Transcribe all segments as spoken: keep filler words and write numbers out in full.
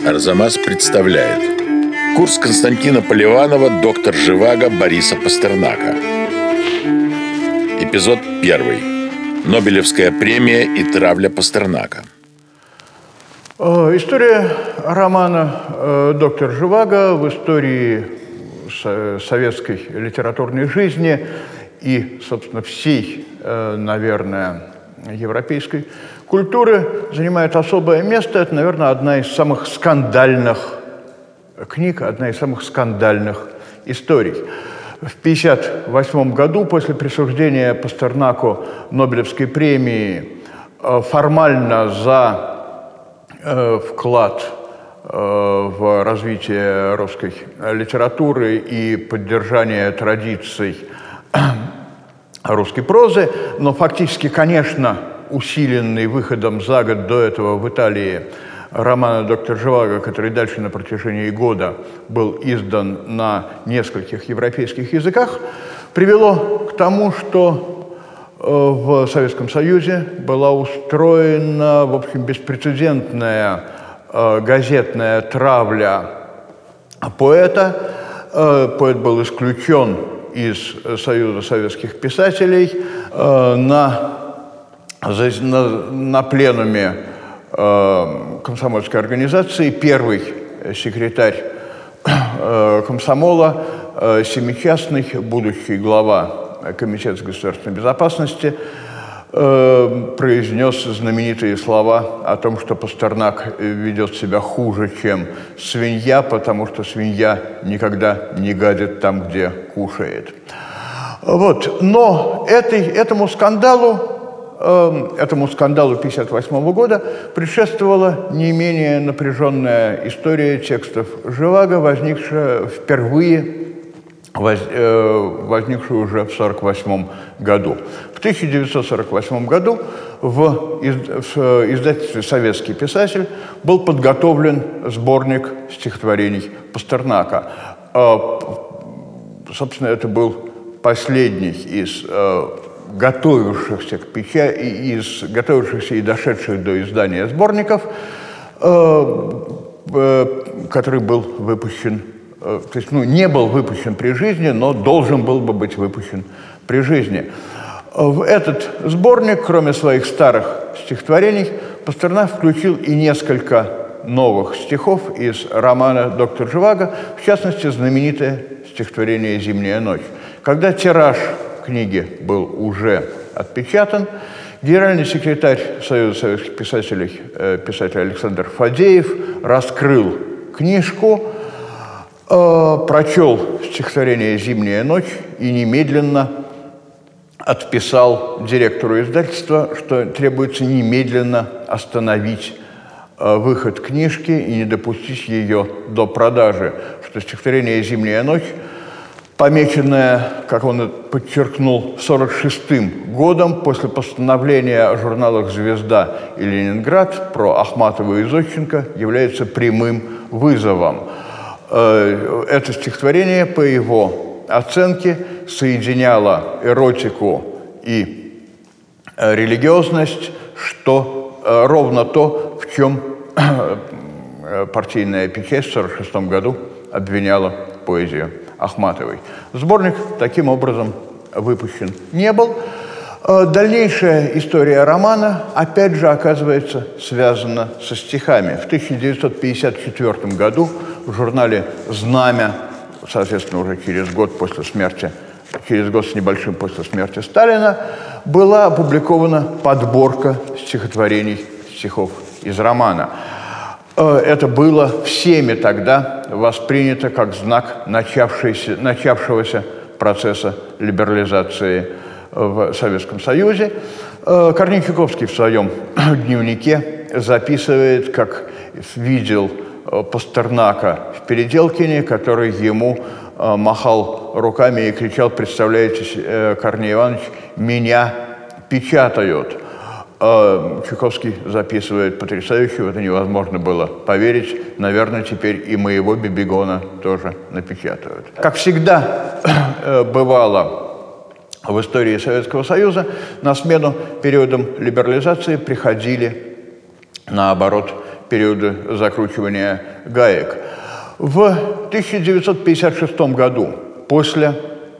Арзамас представляет курс Константина Поливанова «Доктор Живаго» Бориса Пастернака. Эпизод первый. Нобелевская премия и травля Пастернака. История романа «Доктор Живаго» в истории советской литературной жизни и, собственно, всей, наверное, европейской культуры занимает особое место. Это, наверное, одна из самых скандальных книг, одна из самых скандальных историй. В тысяча девятьсот пятьдесят восьмом году, после присуждения Пастернаку Нобелевской премии, формально за вклад в развитие русской литературы и поддержание традиций русской прозы, но фактически, конечно, усиленный выходом за год до этого в Италии романа «Доктор Живаго», который дальше на протяжении года был издан на нескольких европейских языках, привело к тому, что в Советском Союзе была устроена, в общем, беспрецедентная газетная травля поэта. Поэт был исключен из Союза советских писателей. На, на, на пленуме комсомольской организации первый секретарь комсомола, семичастный, будущий глава Комитета государственной безопасности, произнес знаменитые слова о том, что Пастернак ведет себя хуже, чем свинья, потому что свинья никогда не гадит там, где кушает. Вот. Но этой, этому скандалу, э, этому скандалу тысяча девятьсот пятьдесят восьмого года предшествовала не менее напряженная история текстов Живаго, возникшая впервые возникшую уже в сорок восьмом году. В тысяча девятьсот сорок восьмом году в издательстве «Советский писатель» был подготовлен сборник стихотворений Пастернака. Собственно, это был последний из готовившихся к печати, из готовившихся и дошедших до издания сборников, который был выпущен. То есть, ну, не был выпущен при жизни, но должен был бы быть выпущен при жизни. В этот сборник, кроме своих старых стихотворений, Пастернак включил и несколько новых стихов из романа «Доктор Живаго», в частности, знаменитое стихотворение «Зимняя ночь». Когда тираж книги был уже отпечатан, генеральный секретарь Союза советских писателей, писатель Александр Фадеев, раскрыл книжку, прочел стихотворение «Зимняя ночь» и немедленно отписал директору издательства, что требуется немедленно остановить выход книжки и не допустить ее до продажи, что стихотворение «Зимняя ночь», помеченное, как он подчеркнул, сорок шестым годом после постановления о журналах «Звезда» и «Ленинград» про Ахматову и Зодченко, является прямым вызовом. Это стихотворение, по его оценке, соединяло эротику и религиозность, что ровно то, в чем партийная печать в сорок шестом году обвиняла поэзию Ахматовой. Сборник таким образом выпущен не был. Дальнейшая история романа, опять же, оказывается связана со стихами. В тысяча девятьсот пятьдесят четвёртом году в журнале «Знамя», соответственно, уже через год после смерти, через год с небольшим после смерти Сталина, была опубликована подборка стихотворений, стихов из романа. Это было всеми тогда воспринято как знак начавшегося, начавшегося процесса либерализации в Советском Союзе. Корней Чуковский в своем дневнике записывает, как видел Пастернака в Переделкине, который ему махал руками и кричал: «Представляете, Корней Иванович, меня печатают». Чуковский записывает потрясающе, в это невозможно было поверить. Наверное, теперь и моего Бибигона тоже напечатают. Как всегда бывало в истории Советского Союза, на смену периодам либерализации приходили, наоборот, периоды закручивания гаек. В тысяча девятьсот пятьдесят шестом году, после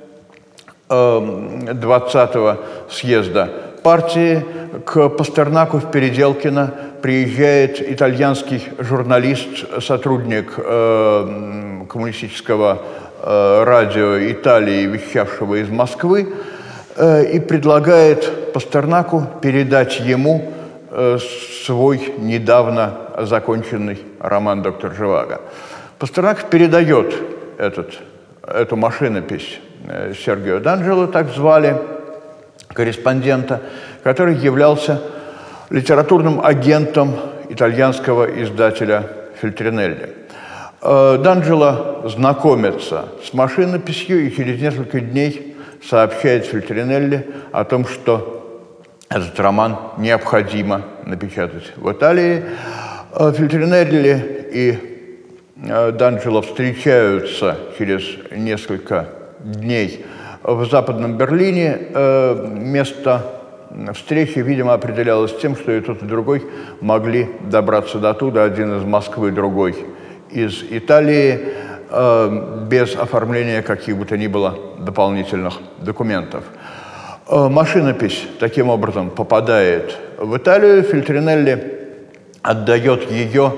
э, двадцатого съезда партии, к Пастернаку в Переделкино приезжает итальянский журналист, сотрудник э, коммунистического э, радио Италии, вещавшего из Москвы, э, и предлагает Пастернаку передать ему э, свой недавно законченный роман «Доктор Живаго». Пастернак передает этот, эту машинопись э, Сергио Д'Анджело, так звали корреспондента, который являлся литературным агентом итальянского издателя Фельтринелли. Д'Анджело знакомится с машинописью и через несколько дней сообщает Фельтринелли о том, что этот роман необходимо напечатать в Италии. Фельтринелли и Д'Анджело встречаются через несколько дней в Западном Берлине. Место встречи, видимо, определялось тем, что и тот, и другой могли добраться до туда, один из Москвы, другой из Италии, без оформления каких бы то ни было дополнительных документов. Машинопись таким образом попадает в Италию. Фельтринелли отдает ее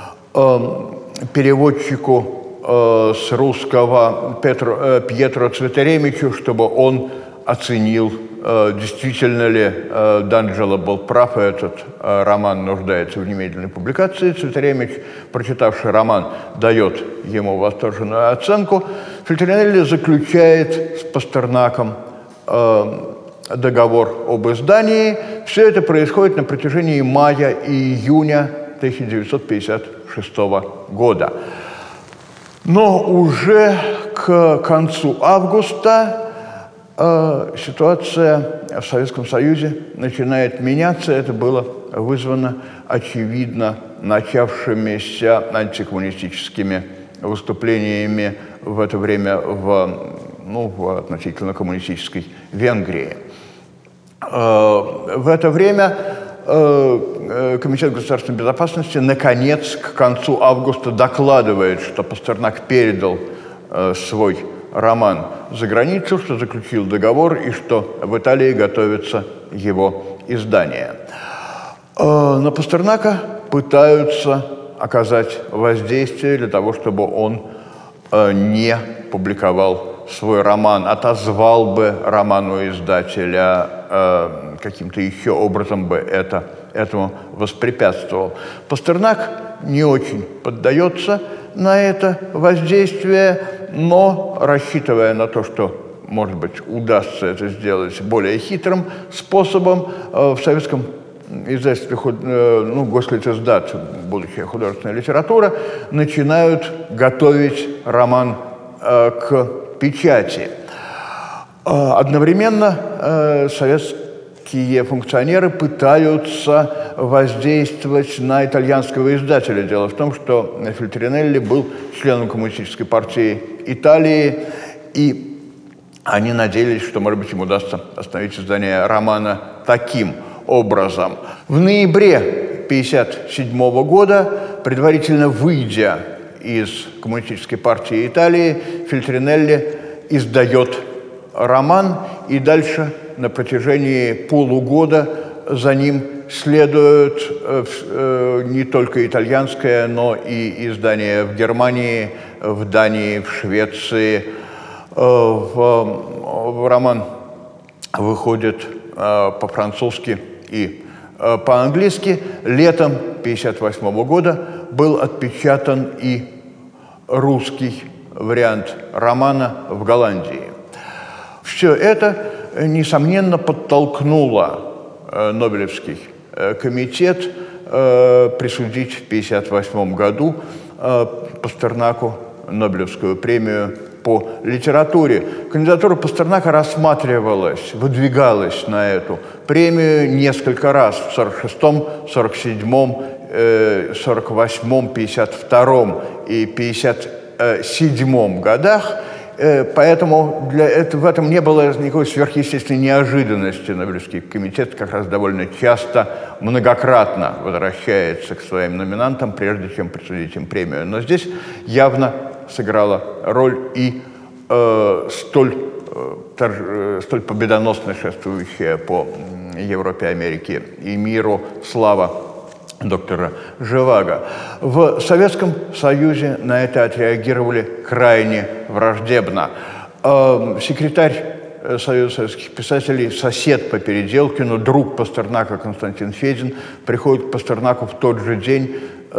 переводчику с русского Петру, Пьетро Цветеремичу, чтобы он оценил, действительно ли Д'Анджело был прав, и этот роман нуждается в немедленной публикации. Цветеремич, прочитавший роман, дает ему восторженную оценку. Фельтринелли заключает с Пастернаком договор об издании. Все это происходит на протяжении мая и июня тысяча девятьсот пятьдесят шестого года. Но уже к концу августа э, ситуация в Советском Союзе начинает меняться. Это было вызвано, очевидно, начавшимися антикоммунистическими выступлениями в это время в, ну, в относительно коммунистической Венгрии. Э, в это время Комитет государственной безопасности наконец к концу августа докладывает, что Пастернак передал э, свой роман за границу, что заключил договор и что в Италии готовится его издание. Э, на Пастернака пытаются оказать воздействие для того, чтобы он э, не публиковал свой роман, отозвал бы роман у издателя, э, каким-то еще образом бы это, этому воспрепятствовал. Пастернак не очень поддается на это воздействие, но, рассчитывая на то, что, может быть, удастся это сделать более хитрым способом, э, в советском издательстве, э, ну, Гослитиздат, будущая художественная литература, начинают готовить роман э, к печати. Одновременно э, советские функционеры пытаются воздействовать на итальянского издателя. Дело в том, что Фельтринелли был членом Коммунистической партии Италии, и они надеялись, что, может быть, им удастся остановить издание романа таким образом. В ноябре тысяча девятьсот пятьдесят седьмого года, предварительно выйдя из Коммунистической партии Италии, Фельтринелли издает роман, и дальше на протяжении полугода за ним следует э, э, не только итальянское, но и издание в Германии, в Дании, в Швеции. Э, в, в роман выходит э, по-французски и э, по-английски. Летом тысяча девятьсот пятьдесят восьмого года был отпечатан и русский вариант романа в Голландии. Все это, несомненно, подтолкнуло э, Нобелевский э, комитет э, присудить в тысяча девятьсот пятьдесят восьмом году э, Пастернаку Нобелевскую премию по литературе. Кандидатура Пастернака рассматривалась, выдвигалась на эту премию несколько раз в сорок шестом, сорок седьмом, сорок восьмом, пятьдесят втором и пятьдесят седьмом годах. Поэтому для этого, в этом не было никакой сверхъестественной неожиданности. Нобелевский комитет как раз довольно часто, многократно возвращается к своим номинантам, прежде чем присудить им премию. Но здесь явно сыграла роль и э, столь, э, торж, э, столь победоносно шествующая по Европе, Америке и миру слава доктора Живаго. В Советском Союзе на это отреагировали крайне враждебно. Секретарь Союза советских писателей, сосед по Переделкину, друг Пастернака Константин Федин, приходит к Пастернаку в тот же день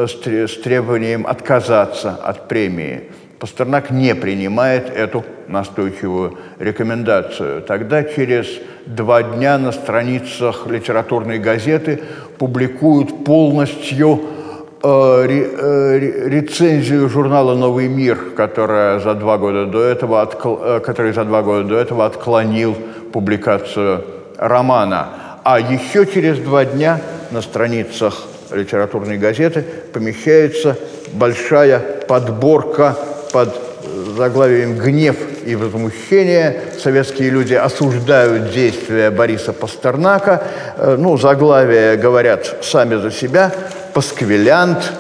с требованием отказаться от премии. Пастернак не принимает эту настойчивую рекомендацию. Тогда через два дня на страницах литературной газеты публикуют полностью э, ре, э, рецензию журнала «Новый мир», которая за два года до этого откл, э, который за два года до этого отклонил публикацию романа. А еще через два дня на страницах литературной газеты помещается большая подборка под заглавием «Гнев и возмущение». Советские люди осуждают действия Бориса Пастернака. Ну, заглавия говорят сами за себя. «Пасквилянт»,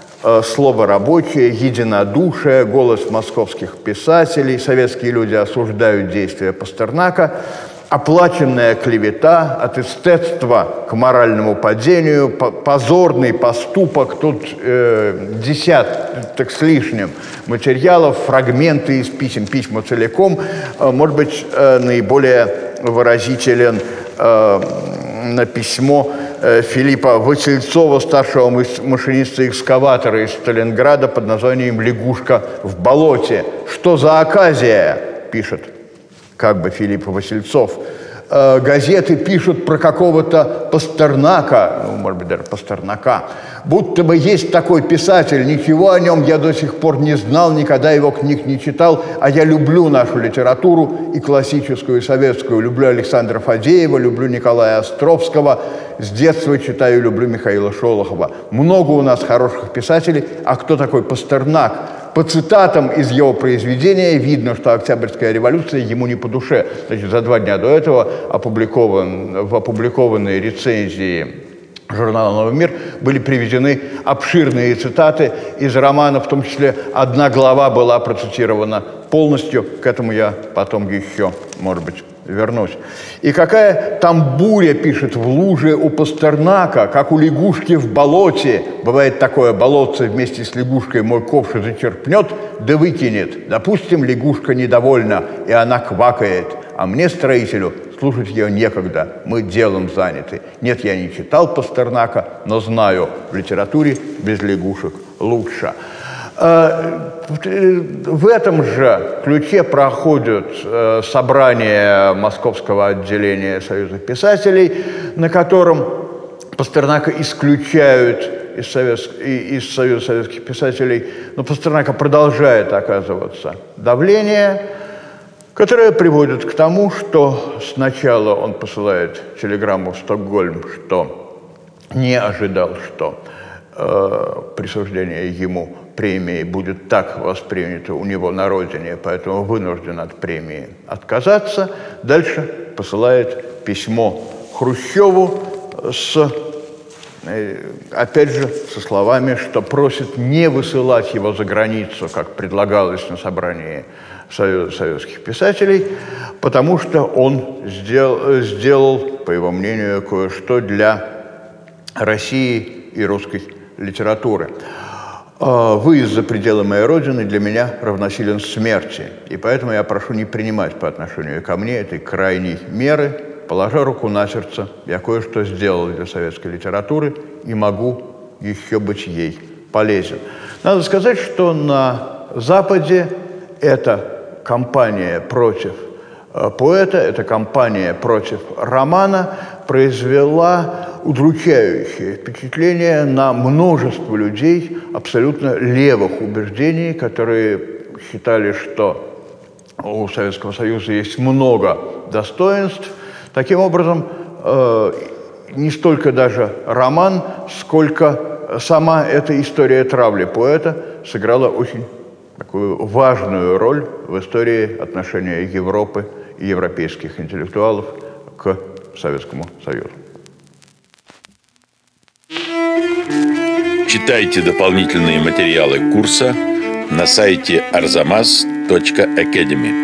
«Слово рабочее», «Единодушие», «Голос московских писателей». Советские люди осуждают действия Пастернака. Оплаченная клевета, от эстетства к моральному падению, позорный поступок. Тут э, десяток с лишним материалов, фрагменты из писем, письма целиком. Э, может быть, э, наиболее выразителен э, на письмо э, Филиппа Васильцова, старшего машиниста экскаватора из Сталинграда под названием «Лягушка в болоте». «Что за оказия?» – пишет как бы Филипп Васильцов. Э, газеты пишут про какого-то Пастернака, ну, может быть, даже Пастернака, будто бы есть такой писатель, ничего о нем я до сих пор не знал, никогда его книг не читал, а я люблю нашу литературу, и классическую, и советскую, люблю Александра Фадеева, люблю Николая Островского, с детства читаю и люблю Михаила Шолохова. Много у нас хороших писателей, а кто такой Пастернак? По цитатам из его произведения видно, что Октябрьская революция ему не по душе. Значит, за два дня до этого опубликован, в опубликованной рецензии журнала «Новый мир» были приведены обширные цитаты из романа, в том числе одна глава была процитирована полностью. К этому я потом еще, может быть, вернусь. И какая там буря, пишет, в луже у Пастернака, как у лягушки в болоте. Бывает такое, болотце вместе с лягушкой мой ковш зачерпнет, да выкинет. Допустим, лягушка недовольна, и она квакает. А мне, строителю, слушать ее некогда, мы делом заняты. Нет, я не читал Пастернака, но знаю, в литературе без лягушек лучше. В этом же ключе проходят собрания Московского отделения Союза писателей, на котором Пастернака исключают из, Совет... из Союза советских писателей, но Пастернака продолжает оказываться давление, которое приводит к тому, что сначала он посылает телеграмму в Стокгольм, что не ожидал, что э, присуждение ему премии будет так воспринято у него на родине, поэтому вынужден от премии отказаться. Дальше посылает письмо Хрущеву с, опять же, со словами, что просит не высылать его за границу, как предлагалось на собрании Союза советских писателей, потому что он сделал, сделал, по его мнению, кое-что для России и русской литературы. Выезд за пределы моей родины для меня равносилен смерти, и поэтому я прошу не принимать по отношению ко мне этой крайней меры. Положа руку на сердце, я кое-что сделал для советской литературы и могу еще быть ей полезен. Надо сказать, что на Западе эта кампания против поэта, эта кампания против романа произвела удручающее впечатление на множество людей абсолютно левых убеждений, которые считали, что у Советского Союза есть много достоинств. Таким образом, э, не столько даже роман, сколько сама эта история травли поэта сыграла очень такую важную роль в истории отношения Европы и европейских интеллектуалов к Советскому Союзу. Читайте дополнительные материалы курса на сайте арзамас точка академи.